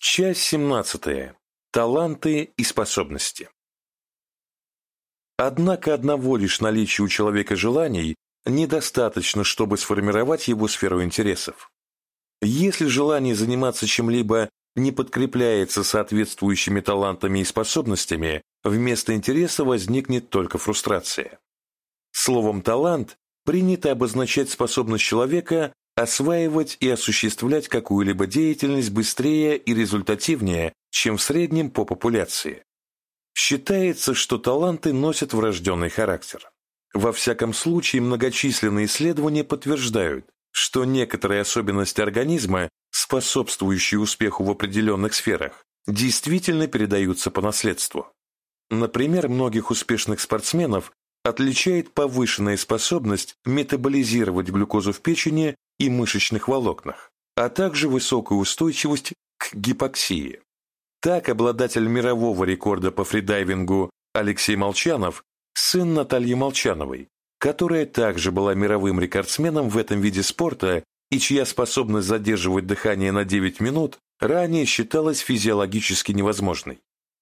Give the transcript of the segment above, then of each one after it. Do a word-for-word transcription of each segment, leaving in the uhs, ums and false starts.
Часть семнадцатая. Таланты и способности. Однако одного лишь наличия у человека желаний недостаточно, чтобы сформировать его сферу интересов. Если желание заниматься чем-либо не подкрепляется соответствующими талантами и способностями, вместо интереса возникнет только фрустрация. Словом «талант» принято обозначать способность человека осваивать и осуществлять какую-либо деятельность быстрее и результативнее, чем в среднем по популяции. Считается, что таланты носят врожденный характер. Во всяком случае, многочисленные исследования подтверждают, что некоторые особенности организма, способствующие успеху в определенных сферах, действительно передаются по наследству. Например, многих успешных спортсменов отличает повышенная способность метаболизировать глюкозу в печени и мышечных волокнах, а также высокая устойчивость к гипоксии. Так, обладатель мирового рекорда по фридайвингу Алексей Молчанов, сын Натальи Молчановой, которая также была мировым рекордсменом в этом виде спорта и чья способность задерживать дыхание на девять минут ранее считалась физиологически невозможной.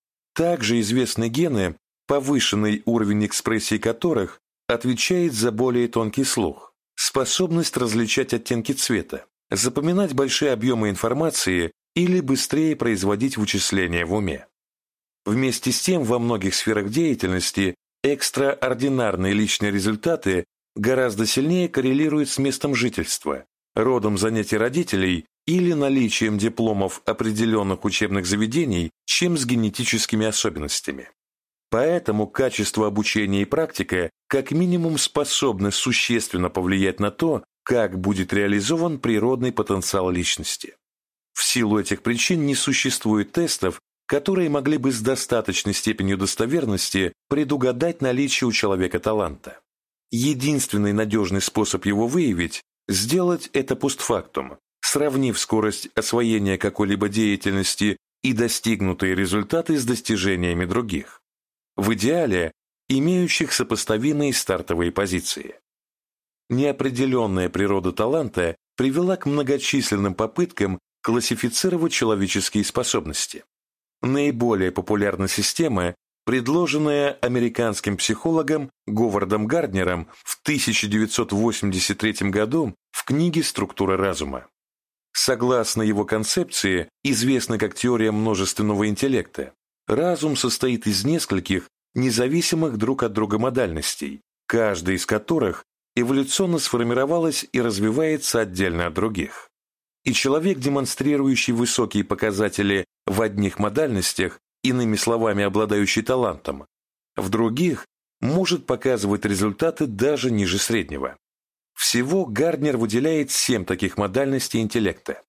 Также известны гены, повышенный уровень экспрессии которых отвечает за более тонкий слух, способность различать оттенки цвета, запоминать большие объемы информации или быстрее производить вычисления в уме. Вместе с тем, во многих сферах деятельности экстраординарные личные результаты гораздо сильнее коррелируют с местом жительства, родом занятий родителей или наличием дипломов определенных учебных заведений, чем с генетическими особенностями. Поэтому качество обучения и практика как минимум способны существенно повлиять на то, как будет реализован природный потенциал личности. В силу этих причин не существует тестов, которые могли бы с достаточной степенью достоверности предугадать наличие у человека таланта. Единственный надежный способ его выявить – сделать это постфактум, сравнив скорость освоения какой-либо деятельности и достигнутые результаты с достижениями других. В идеале, имеющих сопоставимые стартовые позиции. Неопределенная природа таланта привела к многочисленным попыткам классифицировать человеческие способности. Наиболее популярна система, предложенная американским психологом Говардом Гарднером в тысяча девятьсот восемьдесят третьем году в книге «Структура разума». Согласно его концепции, известной как теория множественного интеллекта, разум состоит из нескольких независимых друг от друга модальностей, каждая из которых эволюционно сформировалась и развивается отдельно от других. И человек, демонстрирующий высокие показатели в одних модальностях, иными словами, обладающий талантом, в других может показывать результаты даже ниже среднего. Всего Гарднер выделяет семь таких модальностей интеллекта.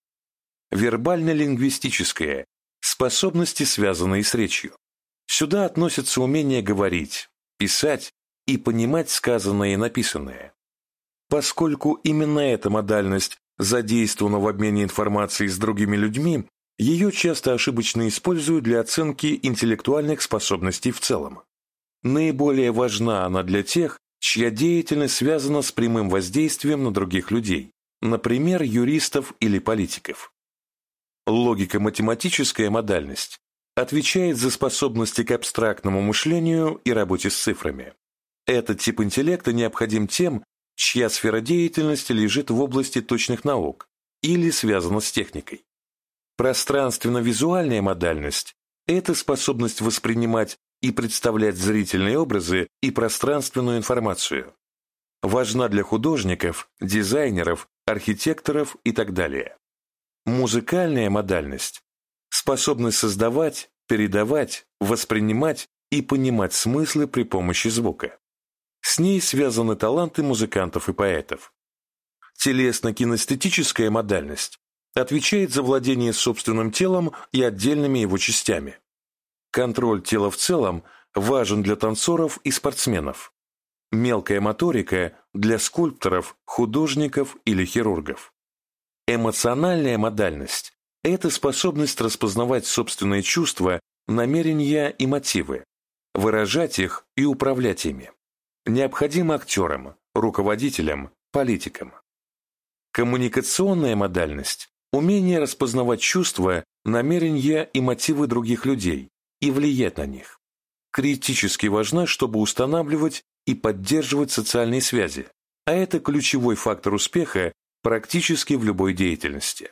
Вербально-лингвистическая – способности, связанные с речью. Сюда относятся умение говорить, писать и понимать сказанное и написанное. Поскольку именно эта модальность задействована в обмене информацией с другими людьми, ее часто ошибочно используют для оценки интеллектуальных способностей в целом. Наиболее важна она для тех, чья деятельность связана с прямым воздействием на других людей, например, юристов или политиков. Логико-математическая модальность отвечает за способности к абстрактному мышлению и работе с цифрами. Этот тип интеллекта необходим тем, чья сфера деятельности лежит в области точных наук или связана с техникой. Пространственно-визуальная модальность – это способность воспринимать и представлять зрительные образы и пространственную информацию. Важна для художников, дизайнеров, архитекторов и так далее. Музыкальная модальность – способность создавать, передавать, воспринимать и понимать смыслы при помощи звука. С ней связаны таланты музыкантов и поэтов. Телесно-кинестетическая модальность отвечает за владение собственным телом и отдельными его частями. Контроль тела в целом важен для танцоров и спортсменов. Мелкая моторика для скульпторов, художников или хирургов. Эмоциональная модальность – это способность распознавать собственные чувства, намерения и мотивы, выражать их и управлять ими. Необходимо актерам, руководителям, политикам. Коммуникационная модальность Умение распознавать чувства, намерения и мотивы других людей и влиять на них. Критически важно, чтобы устанавливать и поддерживать социальные связи, а это ключевой фактор успеха практически в любой деятельности.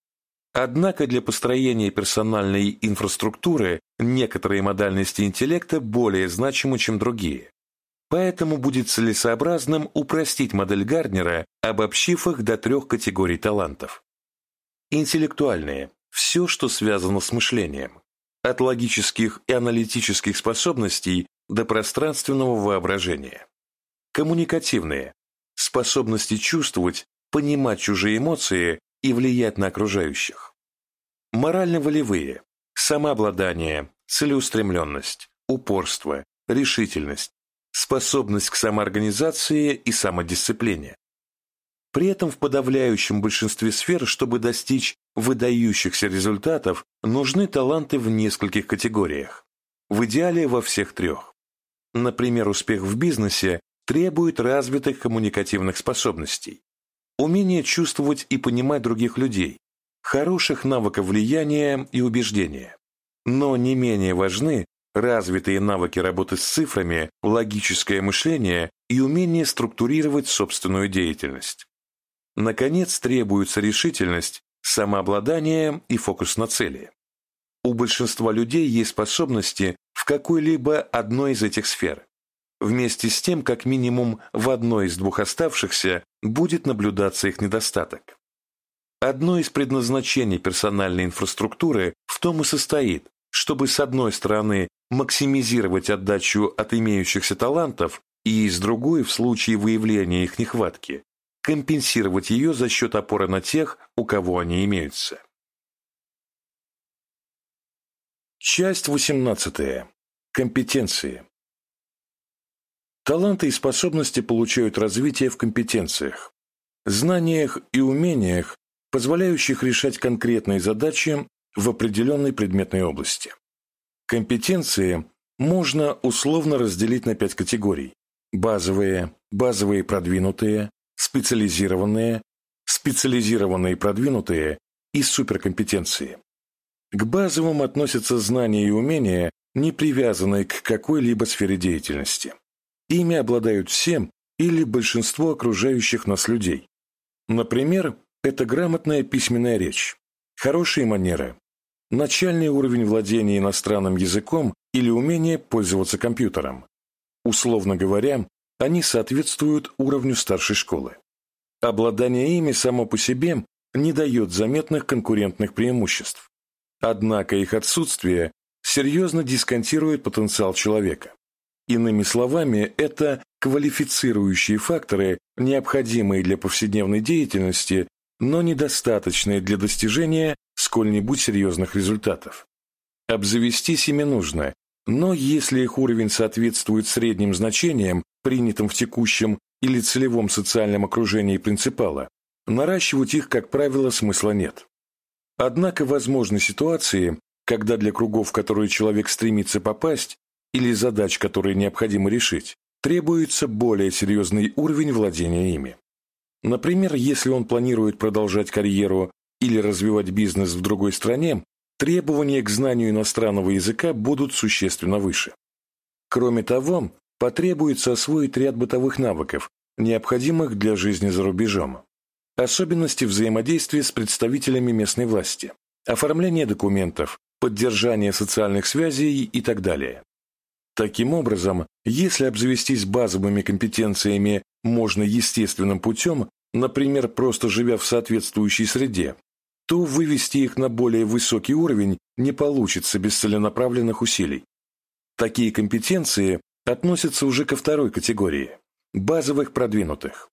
Однако для построения персональной инфраструктуры некоторые модальности интеллекта более значимы, чем другие. Поэтому будет целесообразным упростить модель Гарднера, обобщив их до трех категорий талантов. Интеллектуальные – все, что связано с мышлением, от логических и аналитических способностей до пространственного воображения. Коммуникативные – способности чувствовать, понимать чужие эмоции и влиять на окружающих. Морально-волевые – самообладание, целеустремленность, упорство, решительность, способность к самоорганизации и самодисциплине. При этом в подавляющем большинстве сфер, чтобы достичь выдающихся результатов, нужны таланты в нескольких категориях. В идеале во всех трех. Например, успех в бизнесе требует развитых коммуникативных способностей, умения чувствовать и понимать других людей, хороших навыков влияния и убеждения. Но не менее важны развитые навыки работы с цифрами, логическое мышление и умение структурировать собственную деятельность. Наконец, требуется решительность, самообладание и фокус на цели. У большинства людей есть способности в какой-либо одной из этих сфер. Вместе с тем, как минимум в одной из двух оставшихся будет наблюдаться их недостаток. Одно из предназначений персональной инфраструктуры в том и состоит, чтобы с одной стороны максимизировать отдачу от имеющихся талантов и с другой, в случае выявления их нехватки, компенсировать ее за счет опоры на тех, у кого они имеются. Часть восемнадцатая. Компетенции. Таланты и способности получают развитие в компетенциях, знаниях и умениях, позволяющих решать конкретные задачи в определенной предметной области. Компетенции можно условно разделить на пять категорий: базовые, базовые продвинутые, специализированные, специализированные продвинутые и суперкомпетенции. К базовым относятся знания и умения, не привязанные к какой-либо сфере деятельности. Ими обладают всем или большинство окружающих нас людей. Например, это грамотная письменная речь, хорошие манеры, начальный уровень владения иностранным языком или умение пользоваться компьютером. Условно говоря, они соответствуют уровню старшей школы. Обладание ими само по себе не дает заметных конкурентных преимуществ. Однако их отсутствие серьезно дисконтирует потенциал человека. Иными словами, это квалифицирующие факторы, необходимые для повседневной деятельности, но недостаточные для достижения сколь-нибудь серьезных результатов. Обзавестись ими нужно, но если их уровень соответствует средним значениям, принятым в текущем или целевом социальном окружении принципала, наращивать их, как правило, смысла нет. Однако возможны ситуации, когда для кругов, в которые человек стремится попасть, или задач, которые необходимо решить, требуется более серьезный уровень владения ими. Например, если он планирует продолжать карьеру или развивать бизнес в другой стране, требования к знанию иностранного языка будут существенно выше. Кроме того, потребуется освоить ряд бытовых навыков, необходимых для жизни за рубежом. Особенности взаимодействия с представителями местной власти, оформление документов, поддержание социальных связей и так далее. Таким образом, если обзавестись базовыми компетенциями можно естественным путем, например, просто живя в соответствующей среде, то вывести их на более высокий уровень не получится без целенаправленных усилий. Такие компетенции относятся уже ко второй категории – базовых продвинутых.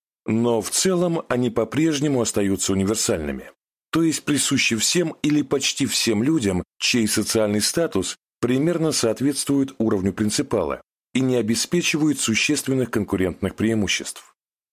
Но в целом они по-прежнему остаются универсальными, то есть присущи всем или почти всем людям, чей социальный статус примерно соответствует уровню принципала и не обеспечивают существенных конкурентных преимуществ.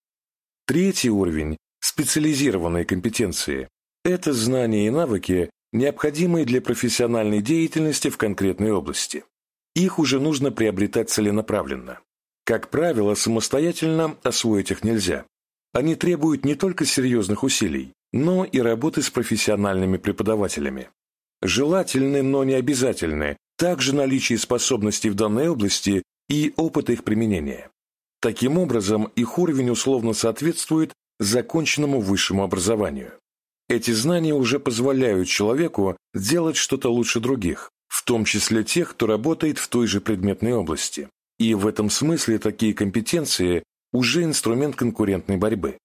Третий уровень – специализированные компетенции. Это знания и навыки, необходимые для профессиональной деятельности в конкретной области. Их уже нужно приобретать целенаправленно. Как правило, самостоятельно освоить их нельзя. Они требуют не только серьезных усилий, но и работы с профессиональными преподавателями. Желательны, но не обязательны также наличие способностей в данной области и опыт их применения. Таким образом, их уровень условно соответствует законченному высшему образованию. Эти знания уже позволяют человеку делать что-то лучше других, в том числе тех, кто работает в той же предметной области. И в этом смысле такие компетенции уже инструмент конкурентной борьбы.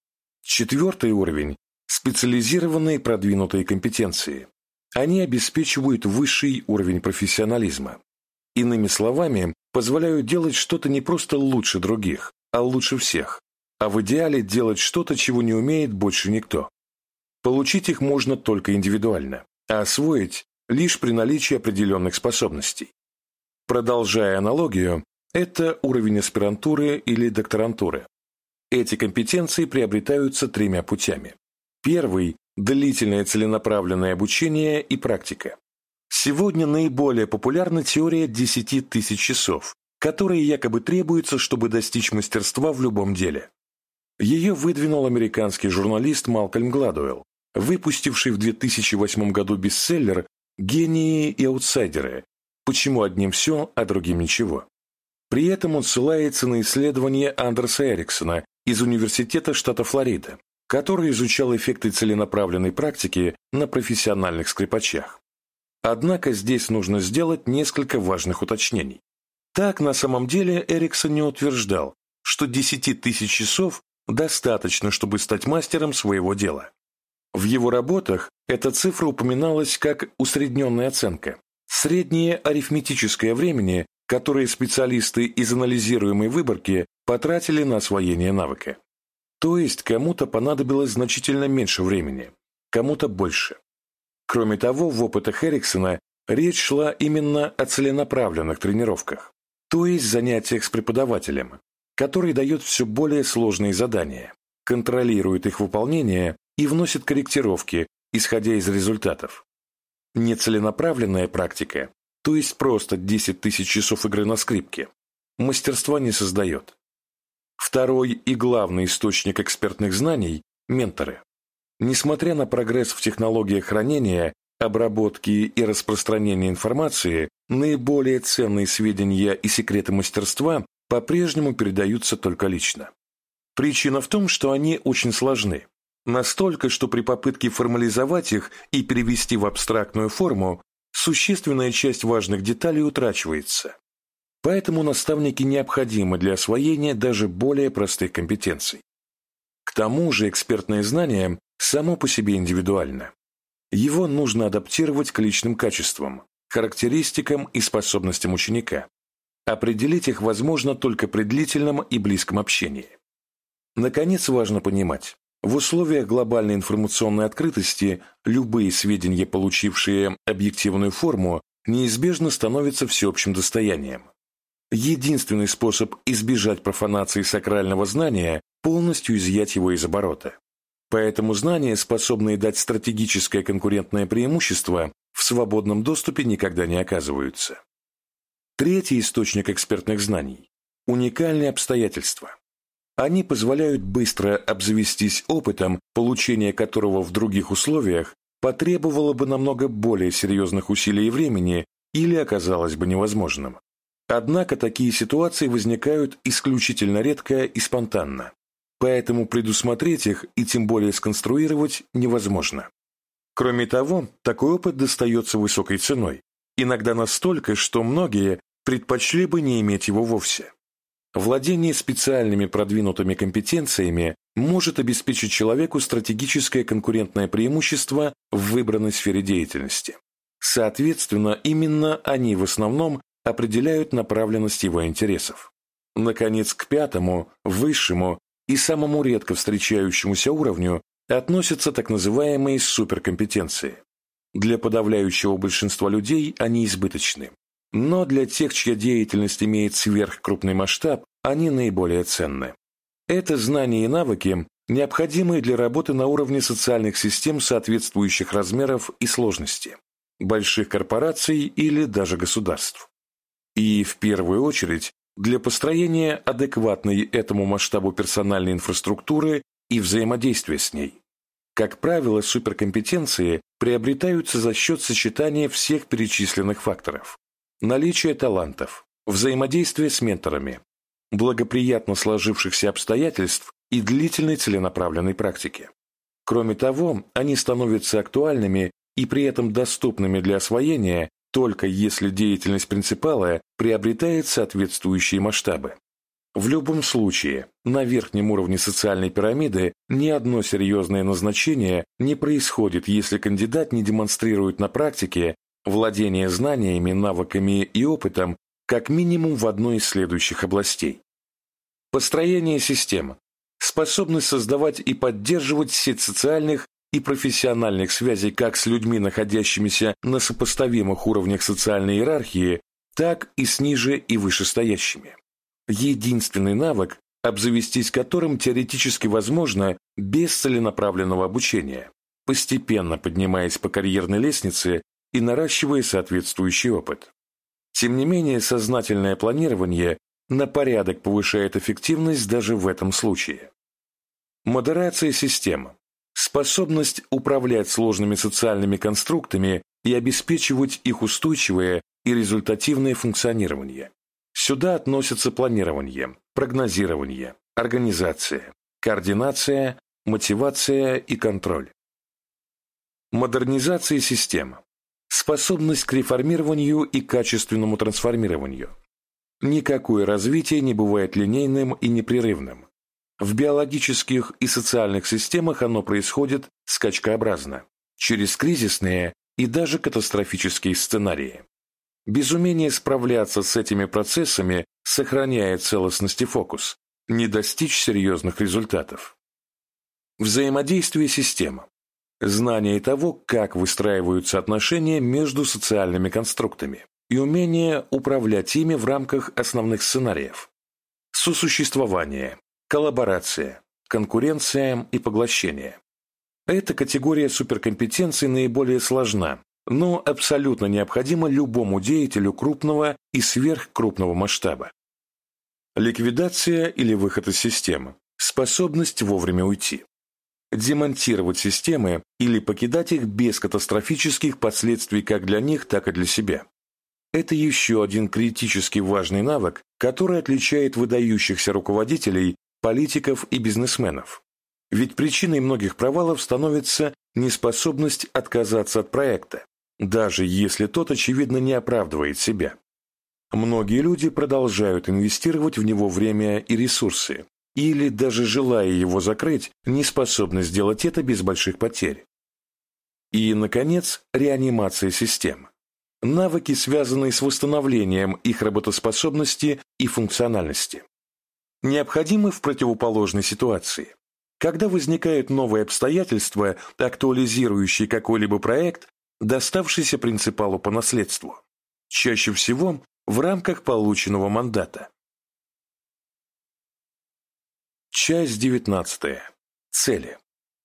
Четвертый уровень – специализированные продвинутые компетенции. Они обеспечивают высший уровень профессионализма. Иными словами, позволяют делать что-то не просто лучше других, а лучше всех, а в идеале делать что-то, чего не умеет больше никто. Получить их можно только индивидуально, а освоить лишь при наличии определенных способностей. Продолжая аналогию, это уровень аспирантуры или докторантуры. Эти компетенции приобретаются тремя путями. Первый – длительное целенаправленное обучение и практика. Сегодня наиболее популярна теория десяти тысяч часов, которые якобы требуются, чтобы достичь мастерства в любом деле. Ее выдвинул американский журналист Малкольм Гладуэлл, выпустивший в две тысячи восьмом году бестселлер «Гении и аутсайдеры. Почему одним все, а другим ничего?». При этом он ссылается на исследование Андерса Эриксона из Университета штата Флорида, который изучал эффекты целенаправленной практики на профессиональных скрипачах. Однако здесь нужно сделать несколько важных уточнений. Так, на самом деле, Эриксон не утверждал, что десяти тысяч часов достаточно, чтобы стать мастером своего дела. В его работах эта цифра упоминалась как усредненная оценка, среднее арифметическое времени, которое специалисты из анализируемой выборки потратили на освоение навыка. То есть кому-то понадобилось значительно меньше времени, кому-то больше. Кроме того, в опытах Эриксона речь шла именно о целенаправленных тренировках, то есть занятиях с преподавателем, который дает все более сложные задания, контролирует их выполнение и вносит корректировки, исходя из результатов. Нецеленаправленная практика, то есть просто десять тысяч часов игры на скрипке, мастерства не создает. Второй и главный источник экспертных знаний – менторы. Несмотря на прогресс в технологиях хранения, обработки и распространения информации, наиболее ценные сведения и секреты мастерства по-прежнему передаются только лично. Причина в том, что они очень сложны. Настолько, что при попытке формализовать их и перевести в абстрактную форму, существенная часть важных деталей утрачивается. Поэтому наставники необходимы для освоения даже более простых компетенций. К тому же экспертное знание само по себе индивидуально. Его нужно адаптировать к личным качествам, характеристикам и способностям ученика. Определить их возможно только при длительном и близком общении. Наконец, важно понимать, в условиях глобальной информационной открытости любые сведения, получившие объективную форму, неизбежно становятся всеобщим достоянием. Единственный способ избежать профанации сакрального знания – полностью изъять его из оборота. Поэтому знания, способные дать стратегическое конкурентное преимущество, в свободном доступе никогда не оказываются. Третий источник экспертных знаний – уникальные обстоятельства. Они позволяют быстро обзавестись опытом, получение которого в других условиях потребовало бы намного более серьезных усилий и времени или оказалось бы невозможным. Однако такие ситуации возникают исключительно редко и спонтанно, поэтому предусмотреть их и тем более сконструировать невозможно. Кроме того, такой опыт достается высокой ценой, иногда настолько, что многие предпочли бы не иметь его вовсе. Владение специальными продвинутыми компетенциями может обеспечить человеку стратегическое конкурентное преимущество в выбранной сфере деятельности. Соответственно, именно они в основном определяют направленность его интересов. Наконец, к пятому, высшему и самому редко встречающемуся уровню относятся так называемые суперкомпетенции. Для подавляющего большинства людей они избыточны. Но для тех, чья деятельность имеет сверхкрупный масштаб, они наиболее ценны. Это знания и навыки, необходимые для работы на уровне социальных систем соответствующих размеров и сложности, больших корпораций или даже государств. И, в первую очередь, для построения адекватной этому масштабу персональной инфраструктуры и взаимодействия с ней. Как правило, суперкомпетенции приобретаются за счет сочетания всех перечисленных факторов: наличия талантов, взаимодействия с менторами, благоприятно сложившихся обстоятельств и длительной целенаправленной практики. Кроме того, они становятся актуальными и при этом доступными для освоения только если деятельность принципала приобретает соответствующие масштабы. В любом случае, на верхнем уровне социальной пирамиды ни одно серьезное назначение не происходит, если кандидат не демонстрирует на практике владение знаниями, навыками и опытом как минимум в одной из следующих областей. Построение системы. Способность создавать и поддерживать сеть социальных и профессиональных связей как с людьми, находящимися на сопоставимых уровнях социальной иерархии, так и с ниже и вышестоящими. Единственный навык, обзавестись которым теоретически возможно без целенаправленного обучения, постепенно поднимаясь по карьерной лестнице и наращивая соответствующий опыт. Тем не менее, сознательное планирование на порядок повышает эффективность даже в этом случае. Модерация системы. Способность управлять сложными социальными конструктами и обеспечивать их устойчивое и результативное функционирование. Сюда относятся планирование, прогнозирование, организация, координация, мотивация и контроль. Модернизация системы. Способность к реформированию и качественному трансформированию. Никакое развитие не бывает линейным и непрерывным. В биологических и социальных системах оно происходит скачкообразно, через кризисные и даже катастрофические сценарии. Без умения справляться с этими процессами, сохраняя целостность и фокус, не достичь серьезных результатов. Взаимодействие системы. Знание того, как выстраиваются отношения между социальными конструктами, и умение управлять ими в рамках основных сценариев. Сосуществование, коллаборация, конкуренция и поглощение. Эта категория суперкомпетенций наиболее сложна, но абсолютно необходима любому деятелю крупного и сверхкрупного масштаба. Ликвидация или выход из системы. Способность вовремя уйти. Демонтировать системы или покидать их без катастрофических последствий как для них, так и для себя. Это еще один критически важный навык, который отличает выдающихся руководителей, политиков и бизнесменов. Ведь причиной многих провалов становится неспособность отказаться от проекта, даже если тот, очевидно, не оправдывает себя. Многие люди продолжают инвестировать в него время и ресурсы, или, даже желая его закрыть, не способны сделать это без больших потерь. И, наконец, реанимация систем. Навыки, связанные с восстановлением их работоспособности и функциональности. Необходимы в противоположной ситуации. Когда возникают новые обстоятельства, актуализирующие какой-либо проект, доставшийся принципалу по наследству. Чаще всего в рамках полученного мандата. Часть девятнадцатая. Цели.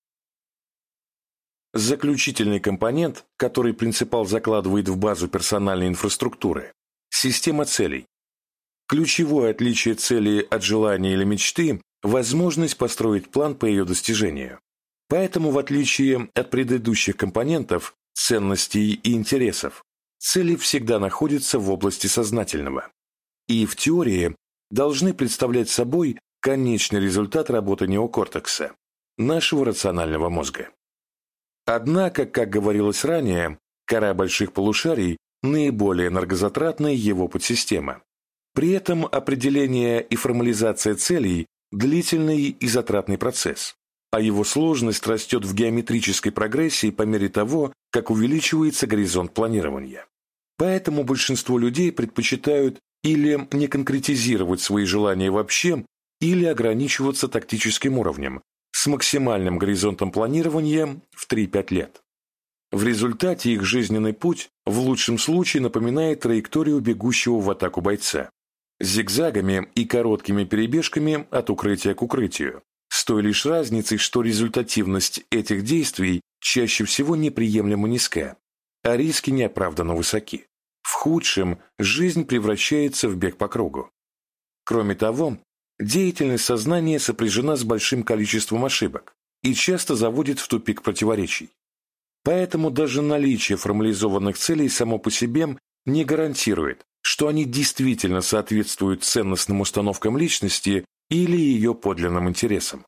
Заключительный компонент, который принципал закладывает в базу персональной инфраструктуры – система целей. Ключевое отличие цели от желания или мечты – возможность построить план по ее достижению. Поэтому, в отличие от предыдущих компонентов, ценностей и интересов, цели всегда находятся в области сознательного. И в теории должны представлять собой конечный результат работы неокортекса, нашего рационального мозга. Однако, как говорилось ранее, кора больших полушарий – наиболее энергозатратная его подсистема. При этом определение и формализация целей – длительный и затратный процесс, а его сложность растет в геометрической прогрессии по мере того, как увеличивается горизонт планирования. Поэтому большинство людей предпочитают или не конкретизировать свои желания вообще, или ограничиваться тактическим уровнем, с максимальным горизонтом планирования в три-пять лет. В результате их жизненный путь в лучшем случае напоминает траекторию бегущего в атаку бойца, зигзагами и короткими перебежками от укрытия к укрытию, с той лишь разницей, что результативность этих действий чаще всего неприемлемо низка, а риски неоправданно высоки. В худшем жизнь превращается в бег по кругу. Кроме того, деятельность сознания сопряжена с большим количеством ошибок, и часто заводит в тупик противоречий. Поэтому даже наличие формализованных целей само по себе не гарантирует, что они действительно соответствуют ценностным установкам личности или ее подлинным интересам.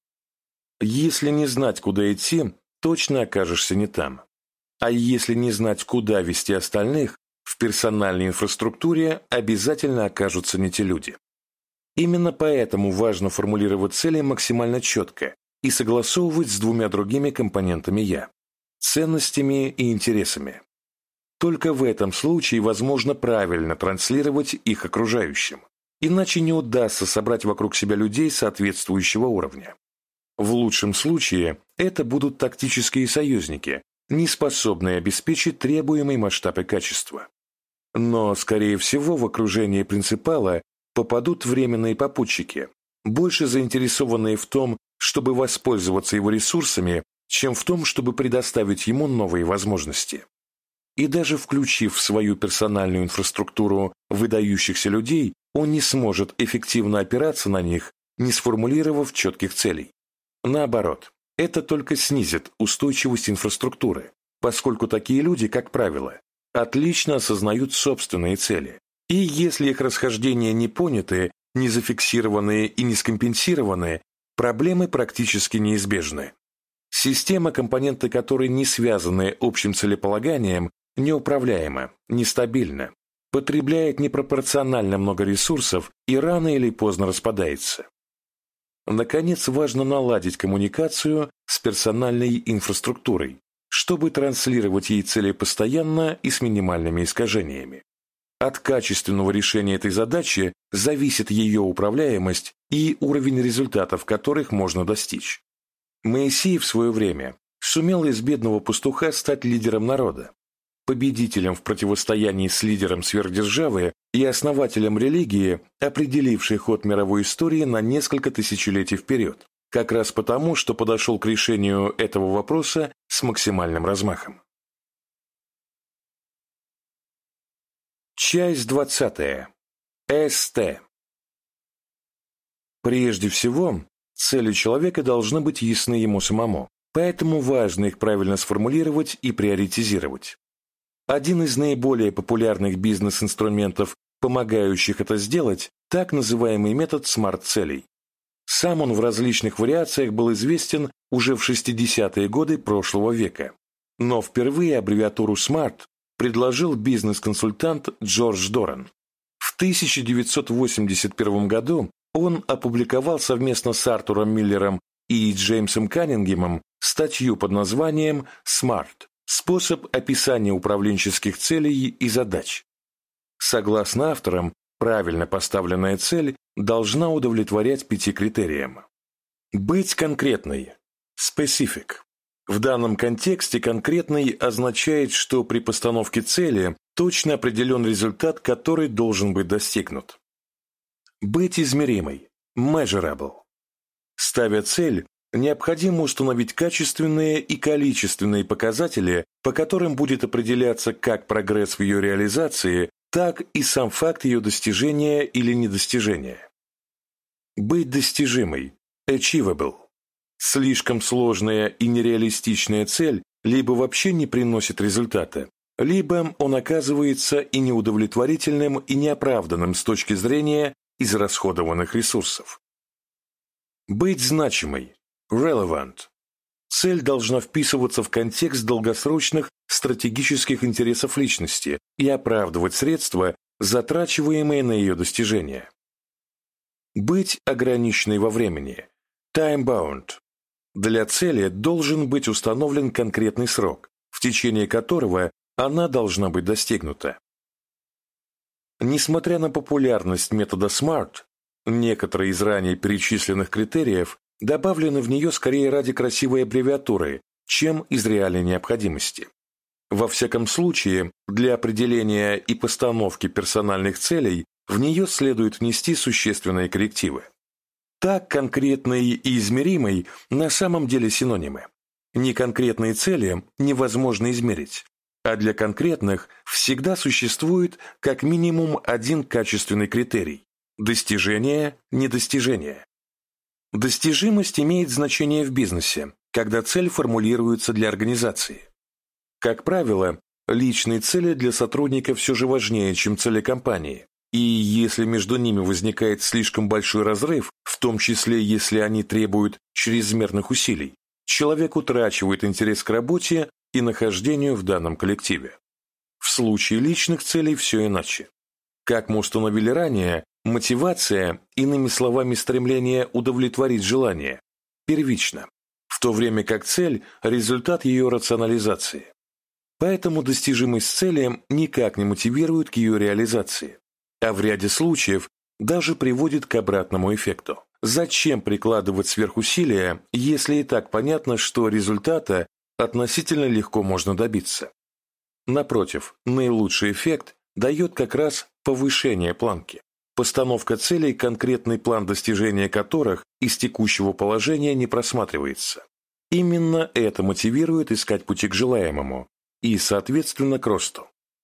Если не знать, куда идти, точно окажешься не там. А если не знать, куда вести остальных, в персональной инфраструктуре обязательно окажутся не те люди. Именно поэтому важно формулировать цели максимально четко и согласовывать с двумя другими компонентами «я» – ценностями и интересами. Только в этом случае возможно правильно транслировать их окружающим, иначе не удастся собрать вокруг себя людей соответствующего уровня. В лучшем случае это будут тактические союзники, не способные обеспечить требуемый масштаб и качество. Но, скорее всего, в окружение принципала попадут временные попутчики, больше заинтересованные в том, чтобы воспользоваться его ресурсами, чем в том, чтобы предоставить ему новые возможности. И даже включив в свою персональную инфраструктуру выдающихся людей, он не сможет эффективно опираться на них, не сформулировав четких целей. Наоборот, это только снизит устойчивость инфраструктуры, поскольку такие люди, как правило, отлично осознают собственные цели. И если их расхождения не поняты, не зафиксированы и не скомпенсированы, проблемы практически неизбежны. Система, компоненты которой не связаны общим целеполаганием, неуправляема, нестабильна, потребляет непропорционально много ресурсов и рано или поздно распадается. Наконец, важно наладить коммуникацию с персональной инфраструктурой, чтобы транслировать ей цели постоянно и с минимальными искажениями. От качественного решения этой задачи зависит ее управляемость и уровень результатов, которых можно достичь. Моисей в свое время сумел из бедного пастуха стать лидером народа, победителем в противостоянии с лидером сверхдержавы и основателем религии, определившей ход мировой истории на несколько тысячелетий вперед, как раз потому, что подошел к решению этого вопроса с максимальным размахом. Часть двадцатая. СТ. Прежде всего, цели человека должны быть ясны ему самому, поэтому важно их правильно сформулировать и приоритизировать. Один из наиболее популярных бизнес-инструментов, помогающих это сделать, так называемый метод смарт-целей. Сам он в различных вариациях был известен уже в шестидесятые годы прошлого века, но впервые аббревиатуру смарт предложил бизнес-консультант Джордж Доран. В тысяча девятьсот восемьдесят первом году он опубликовал совместно с Артуром Миллером и Джеймсом Каннингемом статью под названием «Смарт. Способ описания управленческих целей и задач». Согласно авторам, правильно поставленная цель должна удовлетворять пяти критериям. Быть конкретной. Specific. В данном контексте конкретный означает, что при постановке цели точно определен результат, который должен быть достигнут. Быть измеримой. Measurable. Ставя цель, необходимо установить качественные и количественные показатели, по которым будет определяться как прогресс в ее реализации, так и сам факт ее достижения или недостижения. Быть достижимой. Achievable. Слишком сложная и нереалистичная цель либо вообще не приносит результата, либо он оказывается и неудовлетворительным, и неоправданным с точки зрения израсходованных ресурсов. Быть значимой. Relevant. Цель должна вписываться в контекст долгосрочных стратегических интересов личности и оправдывать средства, затрачиваемые на ее достижение. Быть ограниченной во времени. Time-bound. Для цели должен быть установлен конкретный срок, в течение которого она должна быть достигнута. Несмотря на популярность метода SMART, некоторые из ранее перечисленных критериев добавлены в нее скорее ради красивой аббревиатуры, чем из реальной необходимости. Во всяком случае, для определения и постановки персональных целей в нее следует внести существенные коррективы. Так, конкретный и измеримый на самом деле синонимы. Неконкретные цели невозможно измерить, а для конкретных всегда существует как минимум один качественный критерий – достижение, недостижение. Достижимость имеет значение в бизнесе, когда цель формулируется для организации. Как правило, личные цели для сотрудника все же важнее, чем цели компании, и если между ними возникает слишком большой разрыв, в том числе если они требуют чрезмерных усилий, человек утрачивает интерес к работе и нахождению в данном коллективе. В случае личных целей все иначе. Как мы установили ранее, мотивация, иными словами стремление удовлетворить желание, первична, в то время как цель – результат ее рационализации. Поэтому достижимость цели никак не мотивирует к ее реализации, а в ряде случаев даже приводит к обратному эффекту. Зачем прикладывать сверхусилия, если и так понятно, что результата относительно легко можно добиться? Напротив, наилучший эффект дает как раз повышение планки, постановка целей, конкретный план достижения которых из текущего положения не просматривается. Именно это мотивирует искать пути к желаемому и, соответственно, к росту.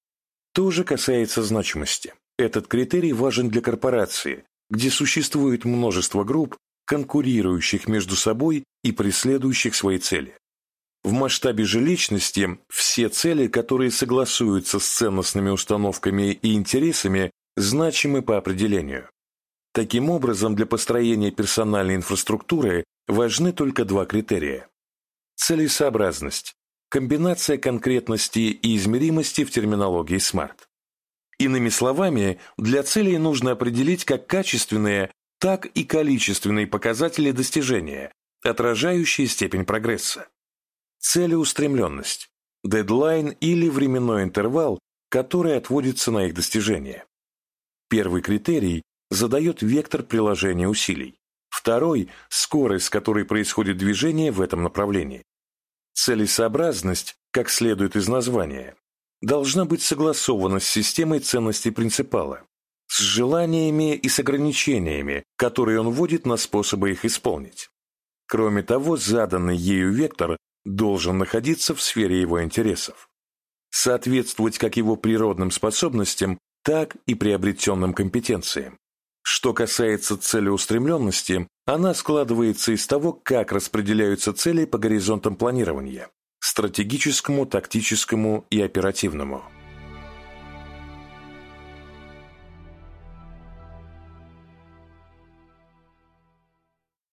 То же касается значимости. Этот критерий важен для корпорации, где существует множество групп, конкурирующих между собой и преследующих свои цели. В масштабе же личности все цели, которые согласуются с ценностными установками и интересами, значимы по определению. Таким образом, для построения персональной инфраструктуры важны только два критерия. Целесообразность, комбинация конкретности и измеримости в терминологии смарт. Иными словами, для целей нужно определить как качественные, так и количественные показатели достижения, отражающие степень прогресса. Целеустремленность, дедлайн или временной интервал, который отводится на их достижение. Первый критерий задает вектор приложения усилий. Второй – скорость, с которой происходит движение в этом направлении. Целесообразность, как следует из названия, должна быть согласована с системой ценностей принципала, с желаниями и с ограничениями, которые он вводит на способы их исполнить. Кроме того, заданный ею вектор должен находиться в сфере его интересов, соответствовать как его природным способностям, так и приобретенным компетенциям. Что касается целеустремленности, она складывается из того, как распределяются цели по горизонтам планирования – стратегическому, тактическому и оперативному.